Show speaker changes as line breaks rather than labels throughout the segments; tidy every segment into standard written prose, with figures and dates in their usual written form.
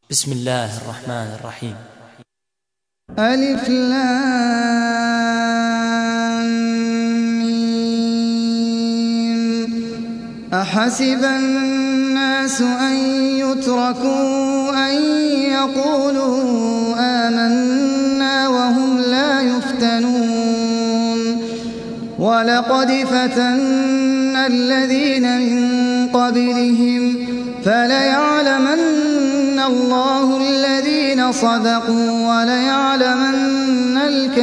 بسم الله الرحمن الرحيم.
ألف لام ميم. أحسب الناس أن يتركوا أن يقولوا آمنا وهم لا يفتنون. ولقد فتنا الذين من قبلهم فليعلمن الله الذين صدقوا وليعلمن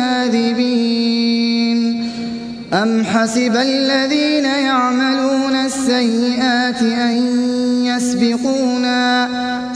الكاذبين. أم حسب الذين يعملون السيئات أن يسبقونا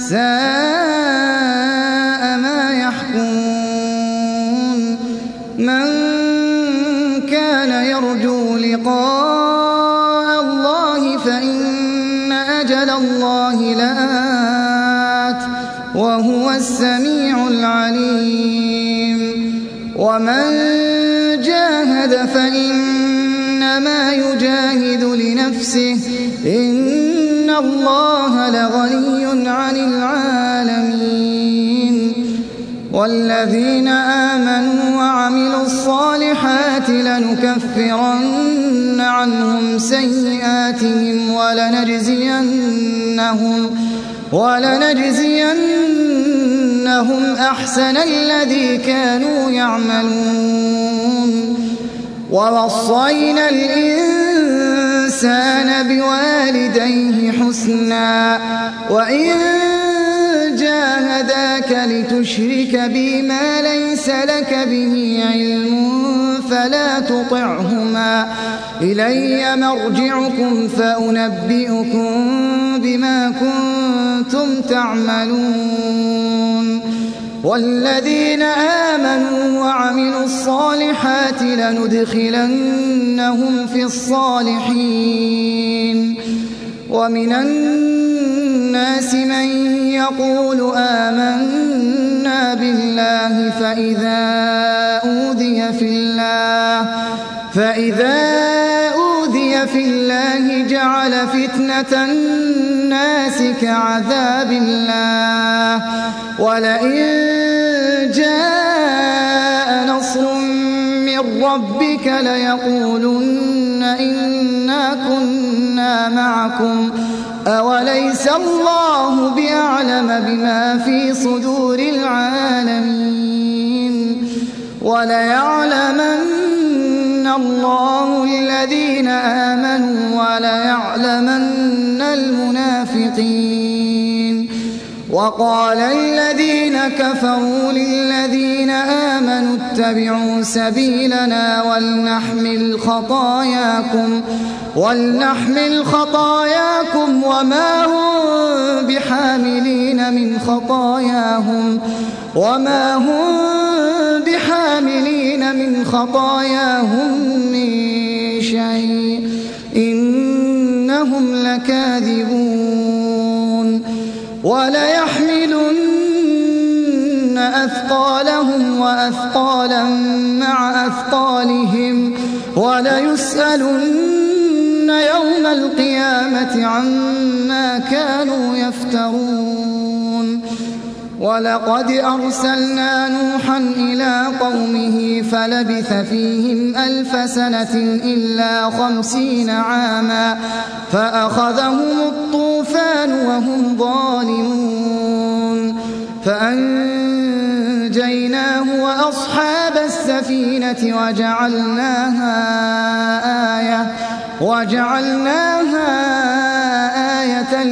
ساء ما يحكمون. من كان يرجو لقاء الله فإن أجل الله لآت وهو السميع العليم. ومن جاهد فإنما يجاهد لنفسه إن الله لغني عن العالمين. والذين آمنوا وعملوا الصالحات لنكفرن عنهم سيئاتهم ولنجزينهم أحسن الذي كانوا يعملون. ووصينا الإنسان بوالديه حسنا وإن جاهداك لتشرك بي ما ليس لك به علم فلا تطعهما إلي مرجعكم فأنبئكم بما كنتم تعملون. والذين آمنوا وعملوا الصالحات لندخلنهم في الصالحين. ومن الناس من يقول آمنا بالله فإذا أوذي في الله جعل فتنة الناس كعذاب الله. ولئن جاء نصر من ربك ليقولن إنا كنا معكم أوليس الله بأعلم بما في صدور العالمين. وليعلمن الله الذين آمنوا وليعلمن المنافقين. وقال الذين كفروا للذين آمنوا اتبعوا سبيلنا ولنحمل خطاياكم وما هم بحاملين من خطاياهم من شيء إنهم لكاذبون. وليحملن أثقالهم وأثقالا مع أثقالهم وليسألن يوم القيامة عما كانوا يفترون. ولقد أرسلنا نوحا إلى قومه فلبث فيهم 1000 سنة إلا 50 عاما فأخذهم الطوفان وهم ظالمون. فأنجيناه وأصحاب السفينة وجعلناها آية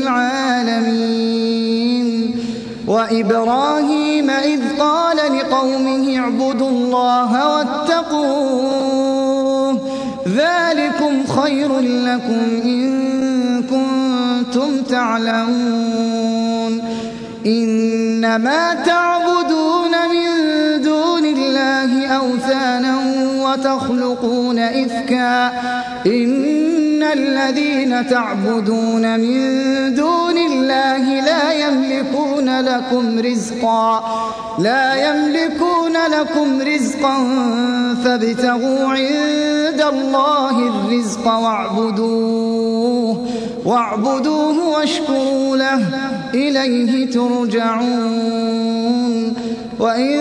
للعالمين. وإبراهيم إذ قال لقومه اعبدوا الله واتقوه ذلكم خير لكم إن كنتم تعلمون. إنما تعبدون من دون الله أوثانا وتخلقون إفكا إن الذين تعبدون من دون الله لا يملكون لكم رزقا فابتغوا عند الله الرزق واعبدوه واشكروا له إليه ترجعون وإن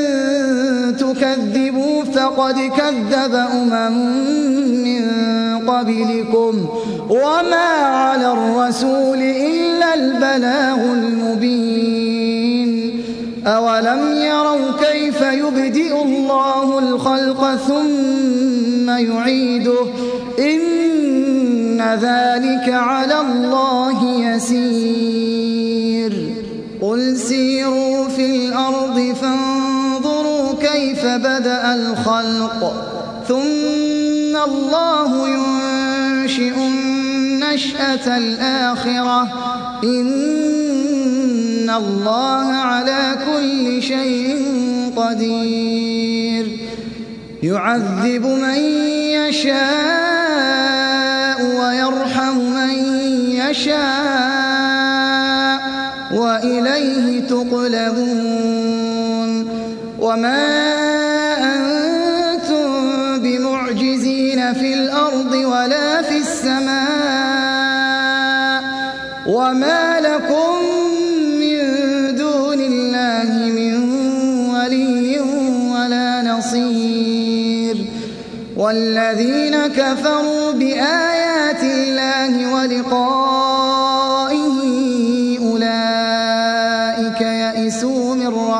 تكذبوا فقد كذب من قبلكم وما على الرسول إلا البلاغ المبين أولم يروا كيف يبدئ الله الخلق ثم يعيده إن ذلك على الله يسير قل سيروا في الأرض فانظروا كيف بدأ الخلق ثم الله ينشئ النشأة الآخرة إن الله على كل شيء قدير يعذب من يشاء ويرحم من يشاء وإليه تقلبون وما أنتم بمعجزين في الأرض ولا في السماء وما لكم من دون الله من ولي ولا نصير والذين كفروا بآيات الله ولقائه أولئك يئسوا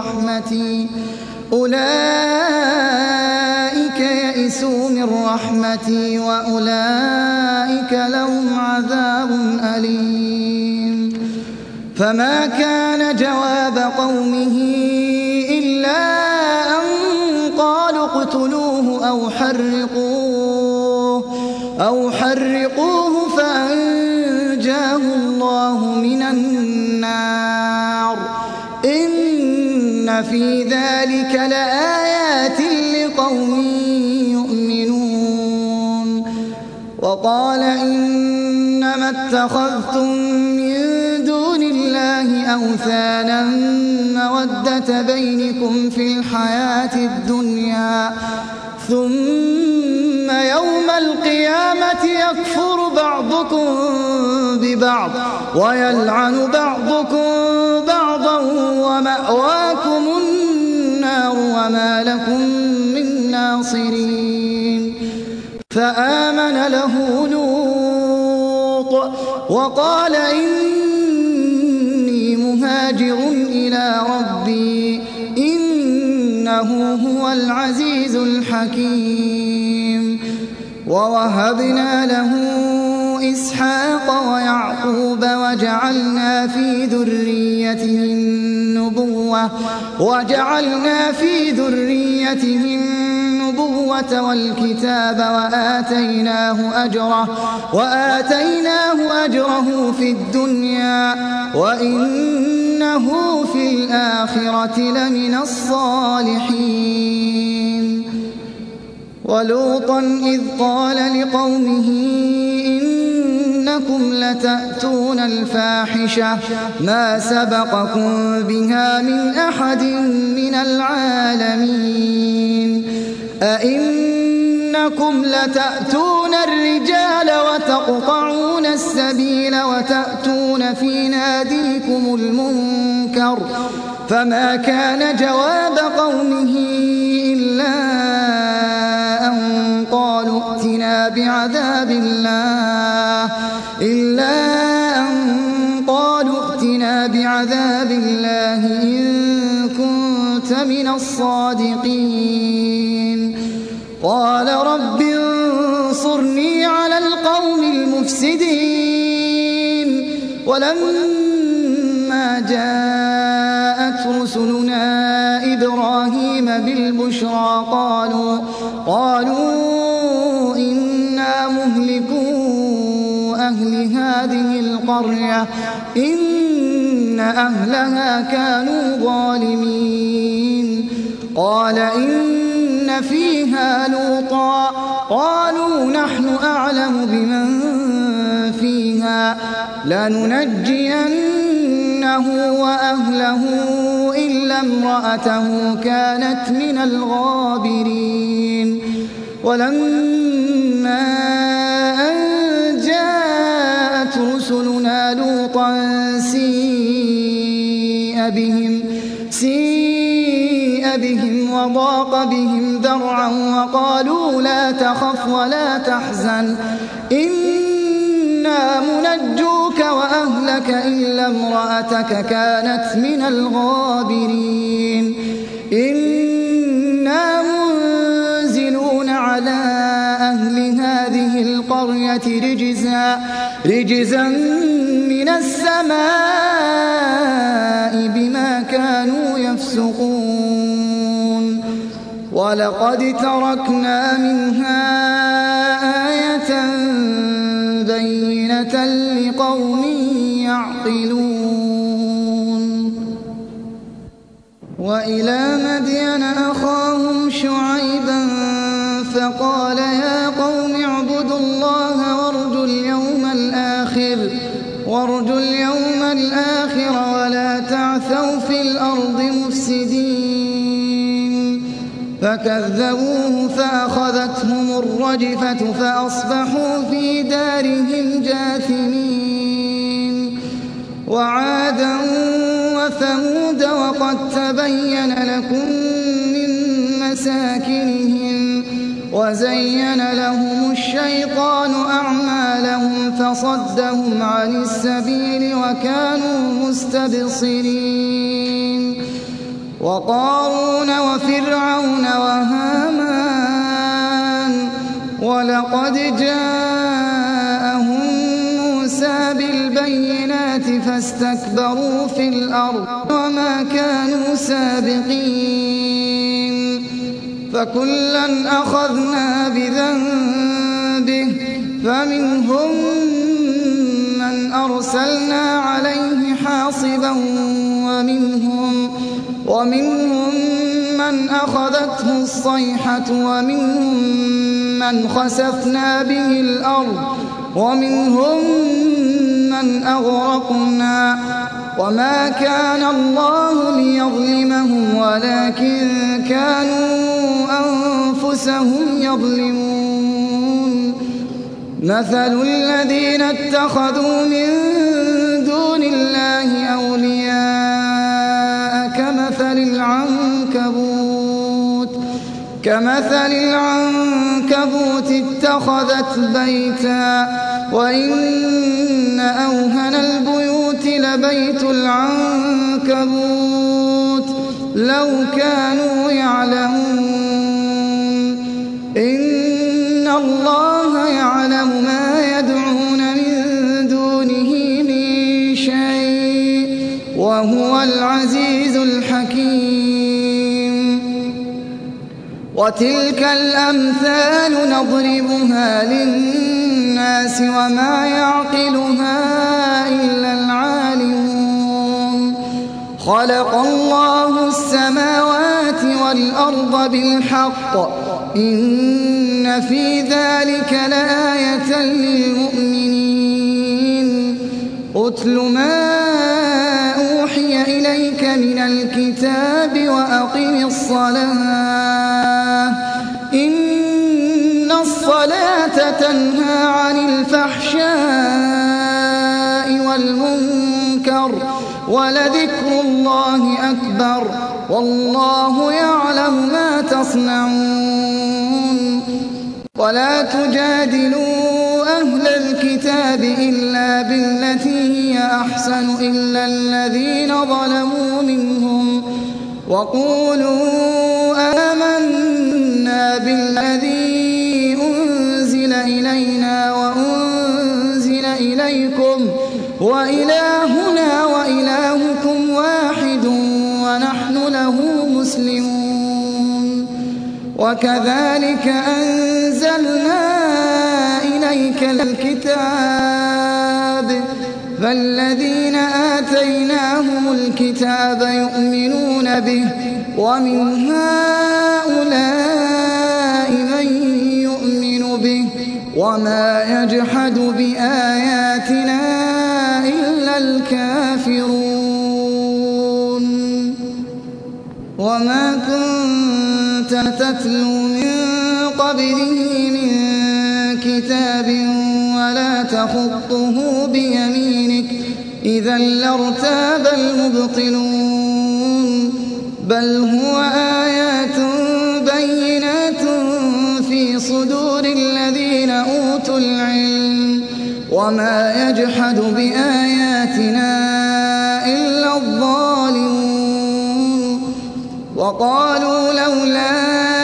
من رحمتي وأولئك لهم عذاب أليم فما كان جواب قومه إلا أن قالوا اقتلوه أو حرقوه فأنجاه الله من النار إن في ذلك لآيات لقوم يؤمنون وقال إنما اتخذتم من دون الله أوثانا مودة بينكم في الحياة الدنيا ثم يوم القيامة يكفر بعضكم ببعض ويلعن بعضكم بعضا ومأواكم النار وما لكم من ناصرين فآمن له لوط وقال إني مهاجر إلى ربي إنه هو العزيز الحكيم ووهبنا له إسحاق ويعقوب وجعلنا في ذريته النبوة والكتاب وآتيناه أجره في الدنيا وإنه في الآخرة لمن الصالحين ولوطا إذ قال لقومه إنكم لتأتون الفاحشة ما سبقكم بها من أحد من العالمين أئنكم لتأتون الرجال وتقطعون السبيل وتأتون في ناديكم المنكر فما كان جواب قومه إلا أن قالوا ائتنا بعذاب الله إن كنت من الصادقين قال رب انصرني على القوم المفسدين ولما جاءت رسلنا إبراهيم بالبشرى قالوا إنا مهلكو أهل هذه القرية إن أهلها كانوا ظالمين قال إن فيها لوطا قالوا نحن أعلم بمن فيها لننجينه وأهله إلا امرأته كانت من الغابرين ولما أن جاءت رسلنا لوطا سيء سيء بهم وضاق بهم ذرعا وقالوا لا تخف ولا تحزن إنا منجوك وأهلك إلا امرأتك كانت من الغابرين إنا منزلون على أهل هذه القرية رجزا من السماء بما كانوا يفسقون ولقد تركنا منها آية بينة لقوم يعقلون وإلى مدين أخاهم شعيبا فقال يا قوم اعبدوا الله وارجوا اليوم الآخر ولا تعثوا في الأرض مفسدين فكذبوه فأخذتهم الرجفة فأصبحوا في دارهم جاثمين وعادا وثمود وقد تبين لكم من مساكنهم وزين لهم الشيطان أعمالهم فصدهم عن السبيل وكانوا مستبصرين وقارون وفرعون وهامان ولقد جاءهم موسى بالبينات فاستكبروا في الأرض وما كانوا سابقين فكلا أخذنا بذنبه فمنهم من أرسلنا عليه حاصبا ومنهم من أخذته الصيحة ومنهم من خسفنا به الأرض ومنهم من أغرقنا وما كان الله ليظلمهم ولكن كانوا أنفسهم يظلمون مثل الذين اتخذوا من دون الله أولياء كمثل العنكبوت اتخذت بيتا وإن أوهن البيوت لبيت العنكبوت لو كانوا يعلمون إن الله يعلم ما يدعون من دونه من شيء وهو العزيز الحكيم وتلك الأمثال نضربها للناس وما يعقلها إلا العالمون خلق الله السماوات والأرض بالحق إن في ذلك لآية للمؤمنين أتل ما أوحي إليك من الكتاب وأقم الصلاة إن الصلاة تنهى عن الفحشاء والمنكر ولذكر الله أكبر والله يعلم ما تصنعون ولا تجادلوا أهل الكتاب إلا بالتي هي أحسن إلا الذين ظلموا منهم وقولوا آمنا بالذي أنزل إلينا وأنزل إليكم وإلهنا وإلهكم واحد ونحن له مسلمون وكذلك أنزلنا إليك الكتاب فالذين آتيناهم الكتاب يؤمنون به ومن هؤلاء من يؤمن به وما يجحد بآياتنا إلا الكافرون وما كنت تتلو من قبله من كتاب ولا تخطه بيمينك إذا لارتاب المبطلون بل هو آيات بينات في صدور الذين أوتوا العلم وما يجحد بآياتنا إلا الظالمون وقالوا لولا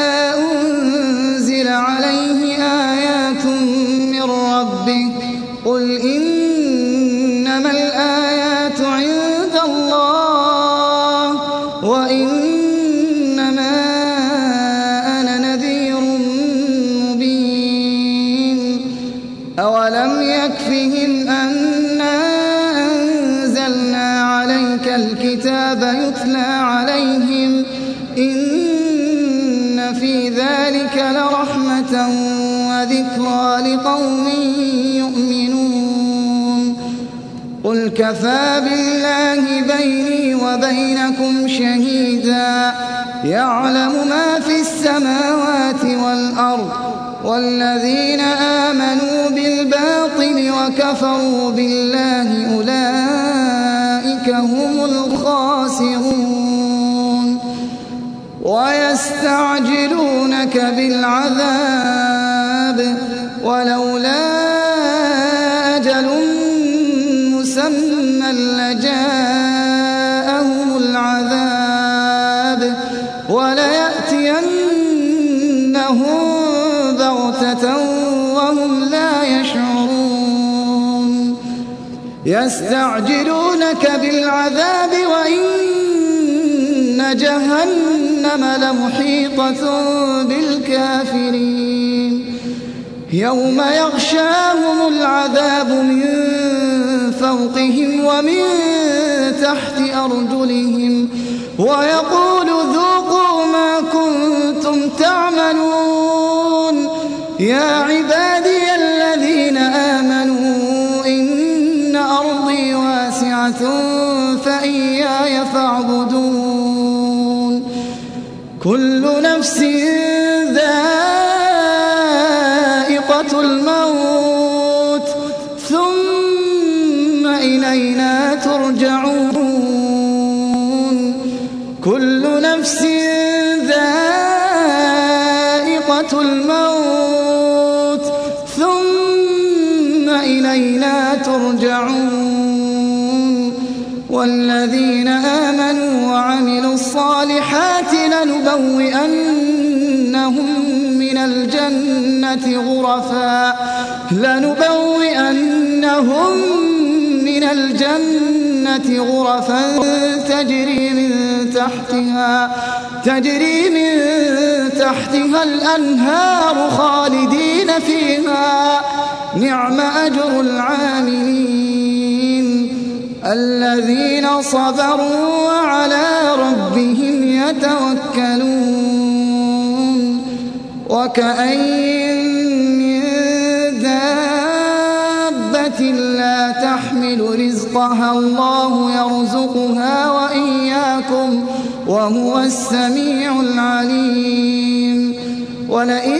أنزل عليه آيات من ربه قل إنما الآيات عند الله وإنما أنا نذير مبين أولم يكفهم أنا أنزلنا عليك الكتاب يتلى عليهم إن في ذلك لرحمة وذكرى لقوم يؤمنون قل كفى بالله بيني وبينكم شهيدا يعلم ما في السماوات والأرض والذين آمنوا بالباطل وكفروا بالله أولئك هم الخاسرون ويستعجلونك بالعذاب ولولا أجل مسمى لجاءهم العذاب وليأتينهم بغتة وهم لا يشعرون يستعجلونك بالعذاب وإن جهنم لمحيطة بالكافرين يوم يغشاهم العذاب من فوقهم ومن تحت أرجلهم ويقول ذوقوا ما كنتم تعملون يا عبادي الذين آمنوا إن أرضي واسعة فإياي فاعبدون كل نفس ذائقة الموت ثم إلينا ترجعون كل نفس ذائقة الموت ثم إلينا ترجعون والذين آمنوا وعملوا الصالحات لنبوئنهم من الجنة غرفا تجري من تحتها الأنهار خالدين فيها نعم أجر العاملين الذين صبروا وعلى ربهم يتوكلون وكأين من دابة لا تحمل رزقها الله يرزقها وإياكم وهو السميع العليم ولئن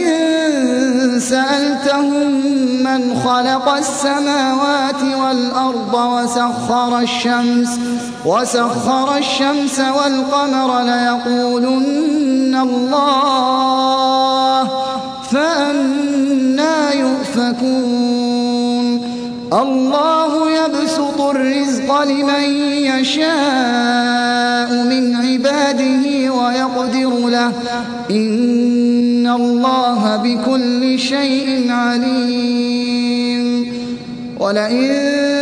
سألتهم من خلق السماوات والأرض وسخر الشمس والقمر ليقولن الله فأنى يؤفكون الله يبسط الرزق لمن يشاء من عباده ويقدر له إن الله بكل شيء عليم ولئن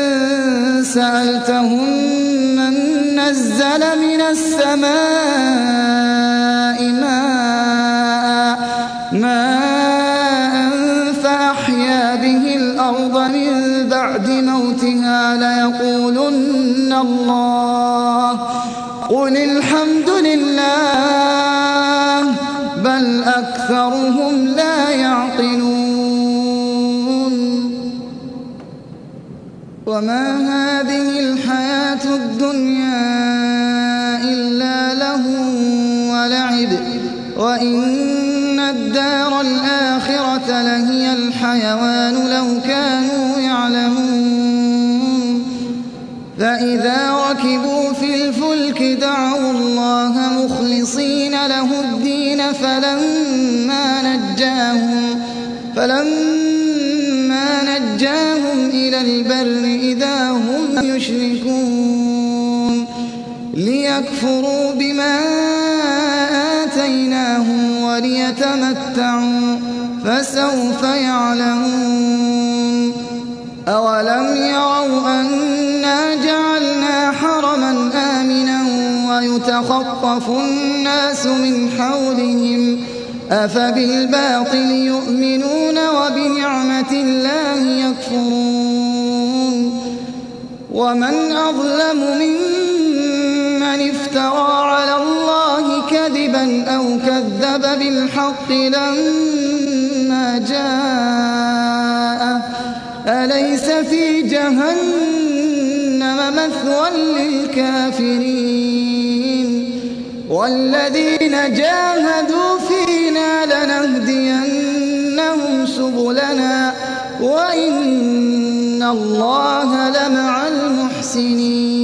سألتهم من نزل من السماء ماء فأحيا به الأرض من بعد موتها ليقولن الله قل الحمد لله بل أكثرهم لا يعقلون وما هذه الحياة الدنيا إلا لهو ولعب وإن الدار الآخرة لهي الحيوان لو كانوا يعلمون فإذا ركبوا في الفلك دعوا الله مخلصين له الدين فلما نجاهم إلى البر إذا هم يشركون ليكفروا بما آتيناهم وليتمتعوا فسوف يعلمون أولم يروا أنا جعلنا حرما آمنا ويتخطف الناس من حولهم أفبالباطل يؤمنون وبنعمة الله يكفرون ومن أظلم ممن افترى على الله كذبا أو كذب بالحق لما جاءه أليس في جهنم مثوى للكافرين والذين جاهدوا فينا لنهدينهم سبلنا وإن الله لمع المحسنين